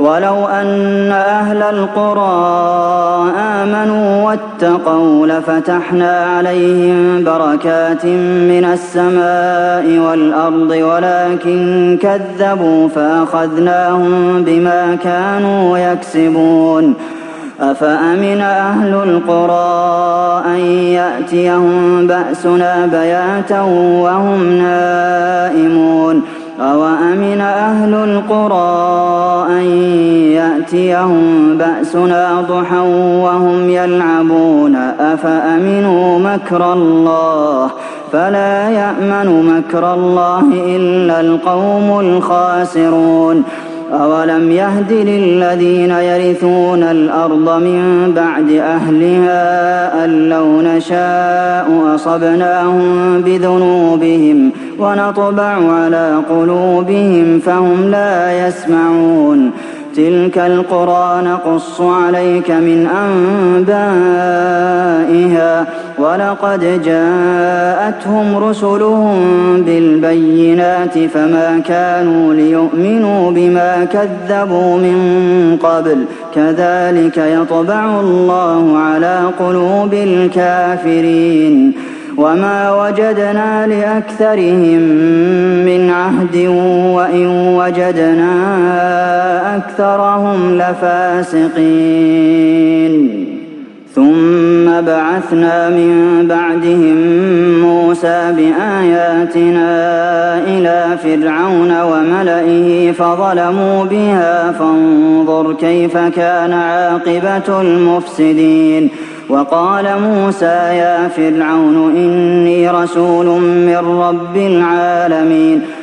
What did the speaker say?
وَلَوْ أَنَّ أَهْلَ الْقُرَىٰ آمَنُوا وَاتَّقَوْا لَفَتَحْنَا عَلَيْهِم بَرَكَاتٍ مِّنَ السَّمَاءِ وَالْأَرْضِ وَلَٰكِن كَذَّبُوا فَأَخَذْنَاهُم بِمَا كَانُوا يَكْسِبُونَ أَفَأَمِنَ أَهْلُ الْقُرَىٰ أَن يَأْتِيَهُم بَأْسُنَا بَيَاتًا وَهُمْ نَائِمُونَ أَوَأَمِنَ أَهْلُ الْقُرَىٰ أَن يَأْتِيَهُم بَأْسُنَا ضُحًى وَهُمْ يَلْعَبُونَ أَفَأَمِنُوا مَكْرَ اللَّهِ ۚ فَلَا يَأْمَنُ مَكْرَ اللَّهِ إِلَّا الْقَوْمُ الْخَاسِرُونَ أَوَلَمْ يَهْدِ لِلَّذِينَ يَرِثُونَ الْأَرْضَ مِن بَعْدِ أَهْلِهَا أَن لَّوْ نَشَاءُ أَصَبْنَاهُم بِذُنُوبِهِمْ وَنَطْبَعُ عَلَىٰ قُلُوبِهِمْ فَهُمْ لَا يَسْمَعُونَ تِلْكَ الْقُرَىٰ نَقُصُّ عَلَيْكَ مِنْ أَنبَائِهَا ۚ وَلَقَدْ جَاءَتْهُمْ رُسُلُهُم بِالْبَيِّنَاتِ فَمَا كَانُوا لِيُؤْمِنُوا بِمَا كَذَّبُوا مِن قَبْلُ ۚ كَذَٰلِكَ يَطْبَعُ اللَّهُ عَلَىٰ قُلُوبِ الْكَافِرِينَ وَمَا وَجَدْنَا لِأَكْثَرِهِم مِّنْ عَهْدٍ وَإِن وَجَدْنَا أَكْثَرَهُمْ لَفَاسِقِينَ ثُمَّ بَعَثْنَا مِن بَعْدِهِم مُّوسَىٰ بِآيَاتِنَا إِلَىٰ فِرْعَوْنَ وَمَلَئِهِ فَظَلَمُوا بِهَا فَانظُرْ كَيْفَ كَانَ عَاقِبَةُ الْمُفْسِدِينَ وَقَالَ مُوسَىٰ يَا فِرْعَوْنُ إِنِّي رَسُولٌ مِّن رَّبِّ الْعَالَمِينَ